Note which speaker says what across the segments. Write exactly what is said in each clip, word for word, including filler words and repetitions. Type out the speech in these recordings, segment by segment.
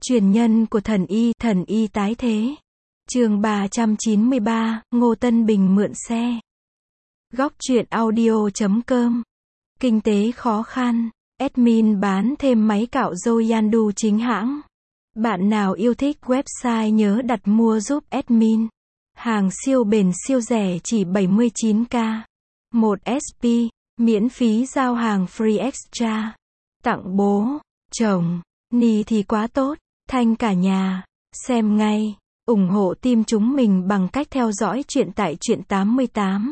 Speaker 1: Truyền nhân của thần y, thần y tái thế. Chương ba trăm chín mươi ba, Ngô Tân Bình mượn xe. Góc truyện audio chấm com. Kinh tế khó khăn. Admin bán thêm máy cạo râu Yandu chính hãng. Bạn nào yêu thích website nhớ đặt mua giúp admin. Hàng siêu bền siêu rẻ chỉ bảy mươi chín k. một ét pê, miễn phí giao hàng free extra. Tặng bố, chồng, ni thì quá tốt, thanh cả nhà. Xem ngay, ủng hộ team chúng mình bằng cách theo dõi truyện tại truyện tám mươi tám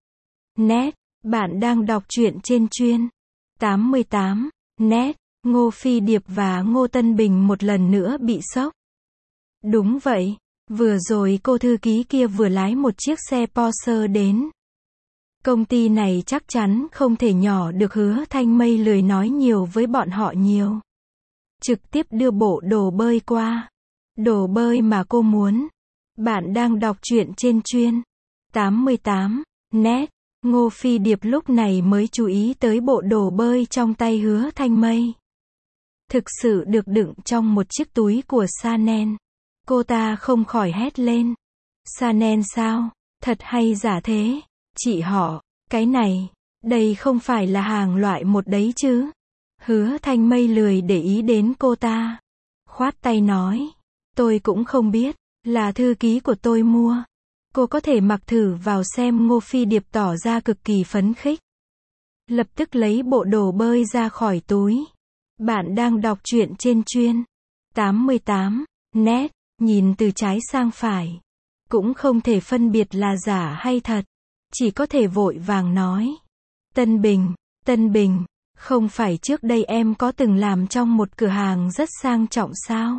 Speaker 1: net. Bạn đang đọc truyện trên chuyên tám mươi tám net. Ngô Phi Điệp và Ngô Tân Bình một lần nữa bị sốc. Đúng vậy, vừa rồi cô thư ký kia vừa lái một chiếc xe Porsche đến. Công ty này chắc chắn không thể nhỏ được. Hứa Thanh Mây lười nói nhiều với bọn họ nhiều. Trực tiếp đưa bộ đồ bơi qua. Đồ bơi mà cô muốn. Bạn đang đọc truyện trên chuyên tám mươi tám net. Ngô Phi Điệp lúc này mới chú ý tới bộ đồ bơi trong tay Hứa Thanh Mây. Thực sự được đựng trong một chiếc túi của Chanel. Cô ta không khỏi hét lên. Chanel sao? Thật hay giả thế? Chị họ, cái này, đây không phải là hàng loại một đấy chứ? Hứa Thanh Mây lười để ý đến cô ta. Khoát tay nói. Tôi cũng không biết, là thư ký của tôi mua. Cô có thể mặc thử vào xem. Ngô Phi Điệp tỏ ra cực kỳ phấn khích. Lập tức lấy bộ đồ bơi ra khỏi túi. Bạn đang đọc truyện trên chuyên tám mươi tám net. Nhìn từ trái sang phải, cũng không thể phân biệt là giả hay thật. Chỉ có thể vội vàng nói. Tân Bình, Tân Bình, không phải trước đây em có từng làm trong một cửa hàng rất sang trọng sao?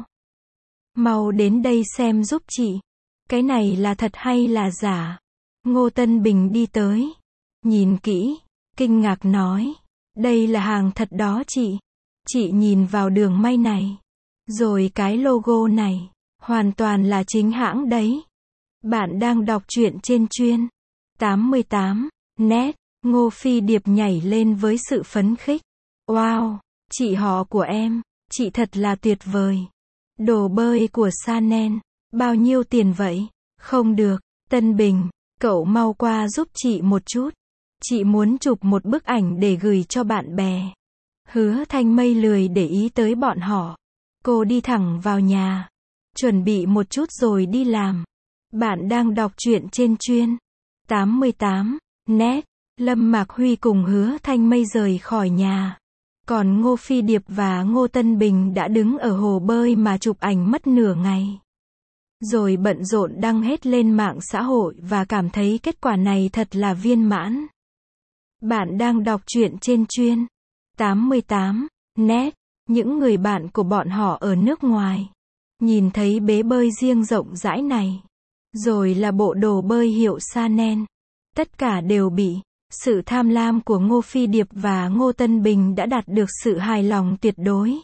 Speaker 1: Mau đến đây xem giúp chị. Cái này là thật hay là giả? Ngô Tân Bình đi tới. Nhìn kỹ, kinh ngạc nói. Đây là hàng thật đó chị. Chị nhìn vào đường may này. Rồi cái logo này. Hoàn toàn là chính hãng đấy. Bạn đang đọc truyện trên chuyên tám mươi tám net. Ngô Phi Điệp nhảy lên với sự phấn khích. Wow, chị họ của em, chị thật là tuyệt vời. Đồ bơi của Chanel, bao nhiêu tiền vậy? Không được, Tân Bình, cậu mau qua giúp chị một chút. Chị muốn chụp một bức ảnh để gửi cho bạn bè. Hứa Thanh Mây lười để ý tới bọn họ. Cô đi thẳng vào nhà. Chuẩn bị một chút rồi đi làm. Bạn đang đọc truyện trên chuyên tám mươi tám net. Lâm Mạc Huy cùng Hứa Thanh Mây rời khỏi nhà. Còn Ngô Phi Điệp và Ngô Tân Bình đã đứng ở hồ bơi mà chụp ảnh mất nửa ngày. Rồi bận rộn đăng hết lên mạng xã hội và cảm thấy kết quả này thật là viên mãn. Bạn đang đọc truyện trên chuyên tám mươi tám net. Những người bạn của bọn họ ở nước ngoài nhìn thấy bể bơi riêng rộng rãi này, rồi là bộ đồ bơi hiệu Chanel, tất cả đều bị sự tham lam của Ngô Phi Điệp và Ngô Tân Bình đã đạt được sự hài lòng tuyệt đối.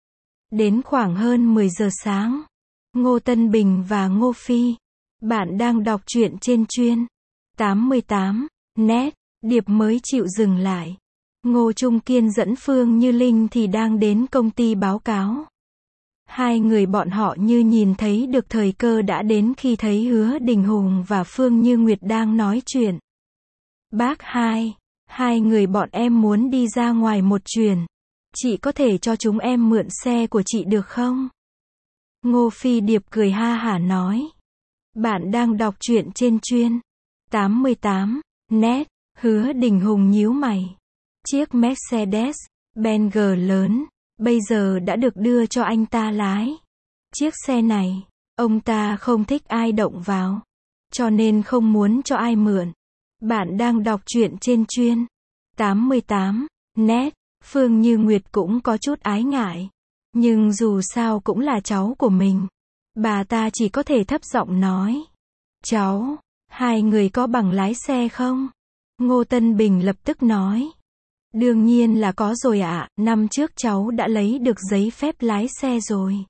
Speaker 1: Đến khoảng hơn mười giờ sáng, Ngô Tân Bình và Ngô Phi, bạn đang đọc truyện trên chuyên tám mươi tám net. Điệp mới chịu dừng lại. Ngô Trung Kiên dẫn Phương Như Linh thì đang đến công ty báo cáo. Hai người bọn họ như nhìn thấy được thời cơ đã đến khi thấy Hứa Đình Hùng và Phương Như Nguyệt đang nói chuyện. Bác hai, hai người bọn em muốn đi ra ngoài một chuyến. Chị có thể cho chúng em mượn xe của chị được không? Ngô Phi Điệp cười ha hả nói. Bạn đang đọc truyện trên chuyên tám mươi tám net. Hứa Đình Hùng nhíu mày. Chiếc Mercedes-Benz G lớn, bây giờ đã được đưa cho anh ta lái. Chiếc xe này, ông ta không thích ai động vào, cho nên không muốn cho ai mượn. Bạn đang đọc truyện trên chuyên tám mươi tám net. Phương Như Nguyệt cũng có chút ái ngại, nhưng dù sao cũng là cháu của mình. Bà ta chỉ có thể thấp giọng nói. Cháu, hai người có bằng lái xe không? Ngô Tân Bình lập tức nói. Đương nhiên là có rồi ạ, năm trước cháu đã lấy được giấy phép lái xe rồi.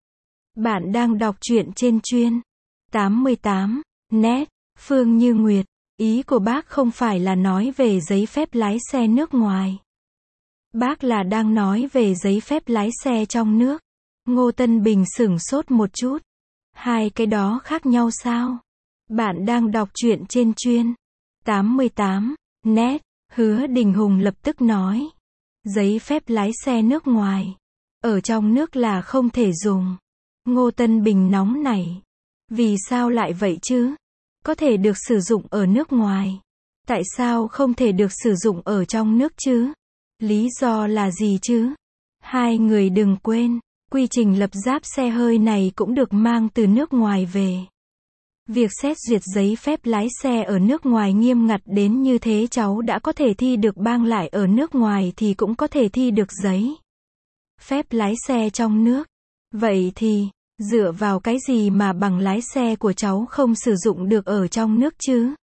Speaker 1: Bạn đang đọc truyện trên chuyên tám mươi tám net. Phương Như Nguyệt, ý của bác không phải là nói về giấy phép lái xe nước ngoài. Bác là đang nói về giấy phép lái xe trong nước. Ngô Tân Bình sửng sốt một chút. Hai cái đó khác nhau sao? Bạn đang đọc truyện trên chuyên tám mươi tám net. Hứa Đình Hùng lập tức nói. Giấy phép lái xe nước ngoài. Ở trong nước là không thể dùng. Ngô Tân Bình nóng nảy. Vì sao lại vậy chứ? Có thể được sử dụng ở nước ngoài. Tại sao không thể được sử dụng ở trong nước chứ? Lý do là gì chứ? Hai người đừng quên, quy trình lập giáp xe hơi này cũng được mang từ nước ngoài về. Việc xét duyệt giấy phép lái xe ở nước ngoài nghiêm ngặt đến như thế, cháu đã có thể thi được bang lại ở nước ngoài thì cũng có thể thi được giấy phép lái xe trong nước. Vậy thì, dựa vào cái gì mà bằng lái xe của cháu không sử dụng được ở trong nước chứ?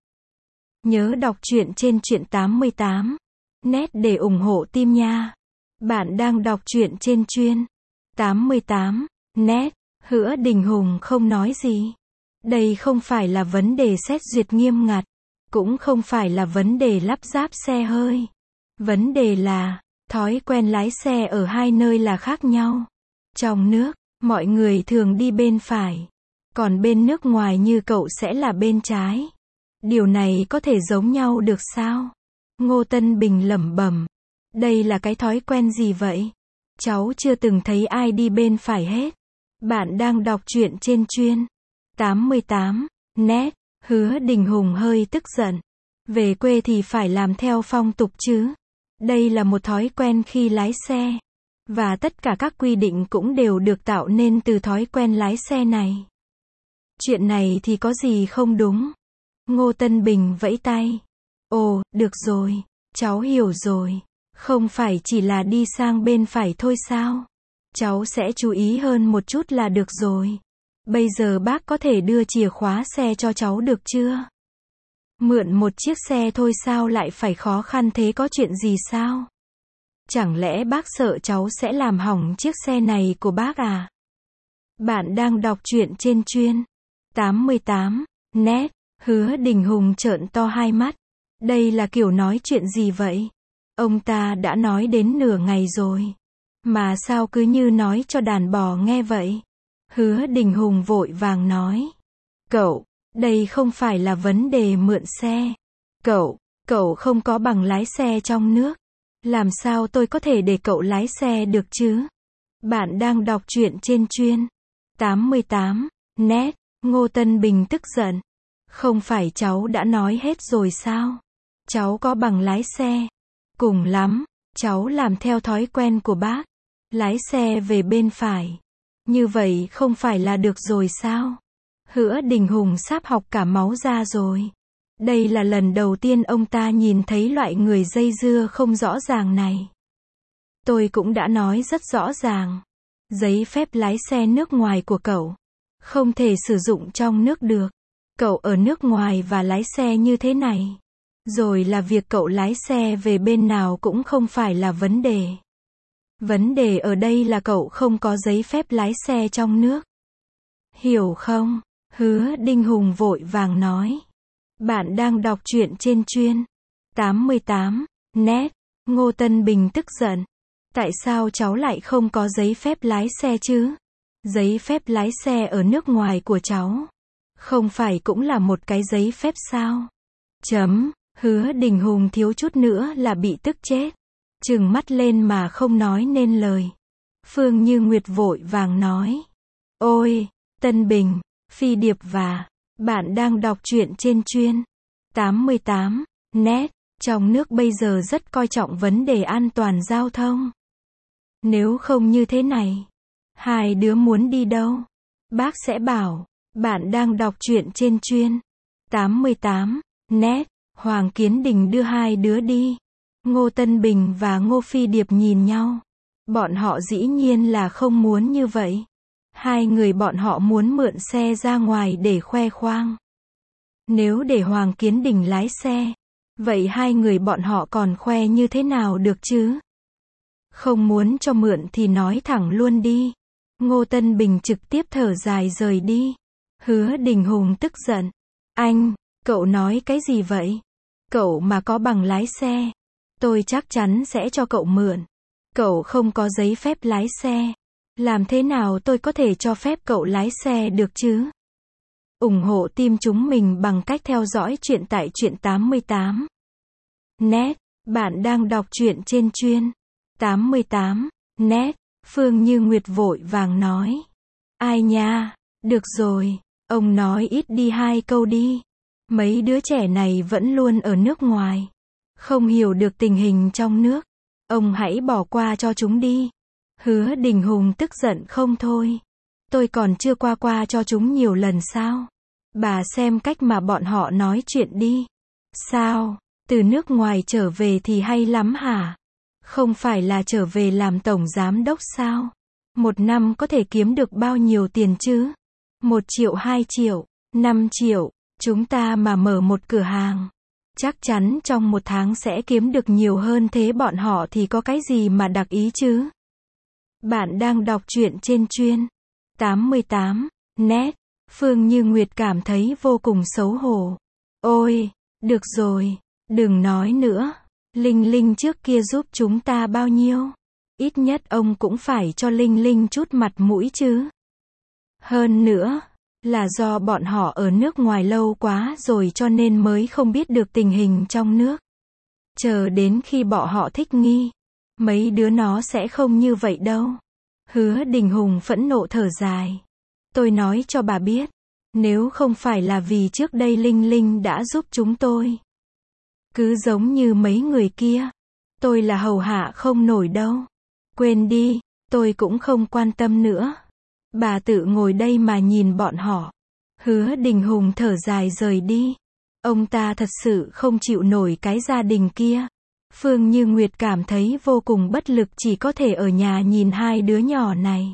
Speaker 1: Nhớ đọc truyện trên truyện tám mươi tám net để ủng hộ team nha. Bạn đang đọc truyện trên chuyên tám mươi tám net. Hứa Đình Hùng không nói gì. Đây không phải là vấn đề xét duyệt nghiêm ngặt, cũng không phải là vấn đề lắp ráp xe hơi. Vấn đề là, thói quen lái xe ở hai nơi là khác nhau. Trong nước, mọi người thường đi bên phải, còn bên nước ngoài như cậu sẽ là bên trái. Điều này có thể giống nhau được sao? Ngô Tân Bình lẩm bẩm. Đây là cái thói quen gì vậy? Cháu chưa từng thấy ai đi bên phải hết. Bạn đang đọc truyện trên chuyên tám mươi tám net. Hứa Đình Hùng hơi tức giận. Về quê thì phải làm theo phong tục chứ. Đây là một thói quen khi lái xe. Và tất cả các quy định cũng đều được tạo nên từ thói quen lái xe này. Chuyện này thì có gì không đúng? Ngô Tân Bình vẫy tay. Ồ, được rồi. Cháu hiểu rồi. Không phải chỉ là đi sang bên phải thôi sao? Cháu sẽ chú ý hơn một chút là được rồi. Bây giờ bác có thể đưa chìa khóa xe cho cháu được chưa? Mượn một chiếc xe thôi sao lại phải khó khăn thế, có chuyện gì sao? Chẳng lẽ bác sợ cháu sẽ làm hỏng chiếc xe này của bác à? Bạn đang đọc truyện trên chuyên tám mươi tám net. Hứa Đình Hùng trợn to hai mắt. Đây là kiểu nói chuyện gì vậy? Ông ta đã nói đến nửa ngày rồi. Mà sao cứ như nói cho đàn bò nghe vậy? Hứa Đình Hùng vội vàng nói. Cậu, đây không phải là vấn đề mượn xe. Cậu, cậu không có bằng lái xe trong nước. Làm sao tôi có thể để cậu lái xe được chứ? Bạn đang đọc truyện trên chuyên tám mươi tám net. Ngô Tân Bình tức giận. Không phải cháu đã nói hết rồi sao? Cháu có bằng lái xe. Cùng lắm, cháu làm theo thói quen của bác. Lái xe về bên phải. Như vậy không phải là được rồi sao? Hứa Đình Hùng sắp học cả máu ra rồi. Đây là lần đầu tiên ông ta nhìn thấy loại người dây dưa không rõ ràng này. Tôi cũng đã nói rất rõ ràng. Giấy phép lái xe nước ngoài của cậu không thể sử dụng trong nước được. Cậu ở nước ngoài và lái xe như thế này. Rồi là việc cậu lái xe về bên nào cũng không phải là vấn đề. Vấn đề ở đây là cậu không có giấy phép lái xe trong nước. Hiểu không? Hứa Đình Hùng vội vàng nói. Bạn đang đọc truyện trên chuyên tám mươi tám net. Ngô Tân Bình tức giận. Tại sao cháu lại không có giấy phép lái xe chứ? Giấy phép lái xe ở nước ngoài của cháu không phải cũng là một cái giấy phép sao? Chấm. Hứa Đình Hùng thiếu chút nữa là bị tức chết. Trừng mắt lên mà không nói nên lời. Phương Như Nguyệt vội vàng nói. Ôi, Tân Bình, Phi Điệp và bạn đang đọc truyện trên chuyên tám mươi tám net. Trong nước bây giờ rất coi trọng vấn đề an toàn giao thông. Nếu không như thế này, hai đứa muốn đi đâu? Bác sẽ bảo. Bạn đang đọc truyện trên chuyên tám mươi tám net. Hoàng Kiến Đình đưa hai đứa đi. Ngô Tân Bình và Ngô Phi Điệp nhìn nhau. Bọn họ dĩ nhiên là không muốn như vậy. Hai người bọn họ muốn mượn xe ra ngoài để khoe khoang. Nếu để Hoàng Kiến Đình lái xe, vậy hai người bọn họ còn khoe như thế nào được chứ? Không muốn cho mượn thì nói thẳng luôn đi. Ngô Tân Bình trực tiếp thở dài rời đi. Hứa Đình Hùng tức giận. Anh, cậu nói cái gì vậy? Cậu mà có bằng lái xe, tôi chắc chắn sẽ cho cậu mượn. Cậu không có giấy phép lái xe. Làm thế nào tôi có thể cho phép cậu lái xe được chứ? ủng hộ team chúng mình bằng cách theo dõi chuyện tại Truyện tám mươi tám net. Bạn đang đọc truyện trên Chuyên tám mươi tám net. Phương Như Nguyệt vội vàng nói. Ai nha, được rồi, ông nói ít đi hai câu đi. Mấy đứa trẻ này vẫn luôn ở nước ngoài, không hiểu được tình hình trong nước. Ông hãy bỏ qua cho chúng đi. Hứa Đình Hùng tức giận không thôi. Tôi còn chưa qua qua cho chúng nhiều lần sao? Bà xem cách mà bọn họ nói chuyện đi. Sao, từ nước ngoài trở về thì hay lắm hả? Không phải là trở về làm tổng giám đốc sao? Một năm có thể kiếm được bao nhiêu tiền chứ? Một triệu, hai triệu, năm triệu. Chúng ta mà mở một cửa hàng, chắc chắn trong một tháng sẽ kiếm được nhiều hơn thế, bọn họ thì có cái gì mà đặc ý chứ? Bạn đang đọc truyện trên Chuyên tám mươi tám net. Phương Như Nguyệt cảm thấy vô cùng xấu hổ. Ôi, được rồi, đừng nói nữa. Linh Linh trước kia giúp chúng ta bao nhiêu? Ít nhất ông cũng phải cho Linh Linh chút mặt mũi chứ. Hơn nữa, là do bọn họ ở nước ngoài lâu quá rồi cho nên mới không biết được tình hình trong nước. Chờ đến khi bọn họ thích nghi, mấy đứa nó sẽ không như vậy đâu. Hứa Đình Hùng phẫn nộ thở dài. Tôi nói cho bà biết, nếu không phải là vì trước đây Linh Linh đã giúp chúng tôi, cứ giống như mấy người kia, tôi là hầu hạ không nổi đâu. Quên đi, tôi cũng không quan tâm nữa. Bà tự ngồi đây mà nhìn bọn họ. Hứa Đình Hùng thở dài rời đi. Ông ta thật sự không chịu nổi cái gia đình kia. Phương Như Nguyệt cảm thấy vô cùng bất lực, chỉ có thể ở nhà nhìn hai đứa nhỏ này.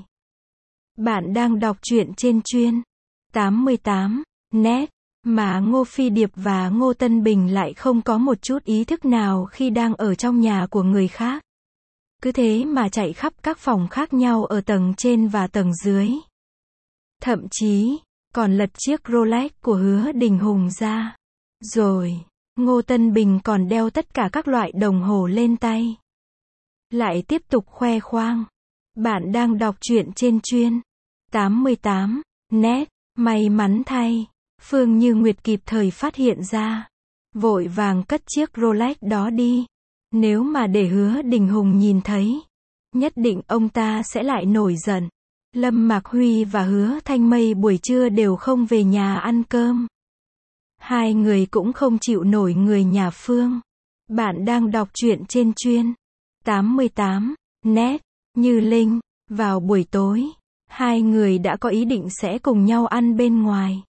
Speaker 1: Bạn đang đọc truyện trên Chuyên tám mươi tám net. Mà Ngô Phi Điệp và Ngô Tân Bình lại không có một chút ý thức nào khi đang ở trong nhà của người khác. Cứ thế mà chạy khắp các phòng khác nhau ở tầng trên và tầng dưới. Thậm chí, còn lật chiếc Rolex của Hứa Đình Hùng ra. Rồi, Ngô Tân Bình còn đeo tất cả các loại đồng hồ lên tay. Lại tiếp tục khoe khoang. Bạn đang đọc truyện trên Chuyên tám mươi tám net. May mắn thay, Phương Như Nguyệt kịp thời phát hiện ra. Vội vàng cất chiếc Rolex đó đi. Nếu mà để Hứa Đình Hùng nhìn thấy, nhất định ông ta sẽ lại nổi giận. Lâm Mạc Huy và Hứa Thanh Mây buổi trưa đều không về nhà ăn cơm. Hai người cũng không chịu nổi người nhà Phương. Bạn đang đọc truyện trên Chuyên tám mươi tám net. Như Linh, vào buổi tối, hai người đã có ý định sẽ cùng nhau ăn bên ngoài.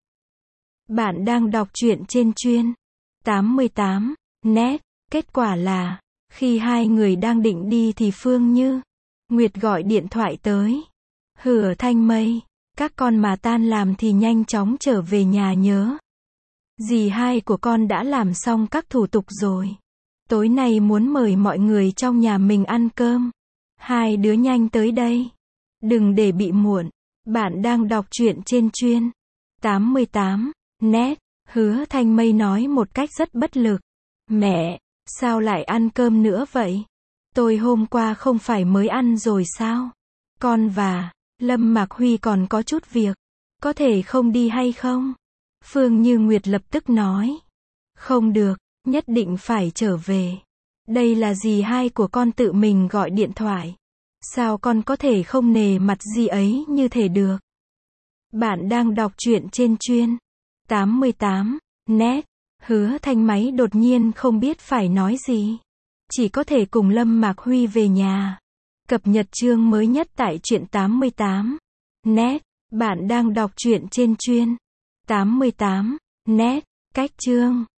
Speaker 1: Bạn đang đọc truyện trên Chuyên tám mươi tám net. Kết quả là, khi hai người đang định đi thì Phương Như Nguyệt gọi điện thoại tới. Hứa Thanh Mây, các con mà tan làm thì nhanh chóng trở về nhà nhớ. Dì hai của con đã làm xong các thủ tục rồi. Tối nay muốn mời mọi người trong nhà mình ăn cơm. Hai đứa nhanh tới đây. Đừng để bị muộn. Bạn đang đọc truyện trên Chuyên tám mươi tám net. Hứa Thanh Mây nói một cách rất bất lực. Mẹ, sao lại ăn cơm nữa vậy? Tôi hôm qua không phải mới ăn rồi sao? Con và Lâm Mạc Huy còn có chút việc. Có thể không đi hay không? Phương Như Nguyệt lập tức nói. Không được, nhất định phải trở về. Đây là dì hai của con tự mình gọi điện thoại. Sao con có thể không nề mặt dì ấy như thế được? Bạn đang đọc truyện trên Chuyên tám mươi tám net. Hứa Thanh Máy đột nhiên không biết phải nói gì. Chỉ có thể cùng Lâm Mạc Huy về nhà. Cập nhật chương mới nhất tại Truyện tám mươi tám net. Bạn đang đọc truyện trên Chuyên tám mươi tám net. Cách chương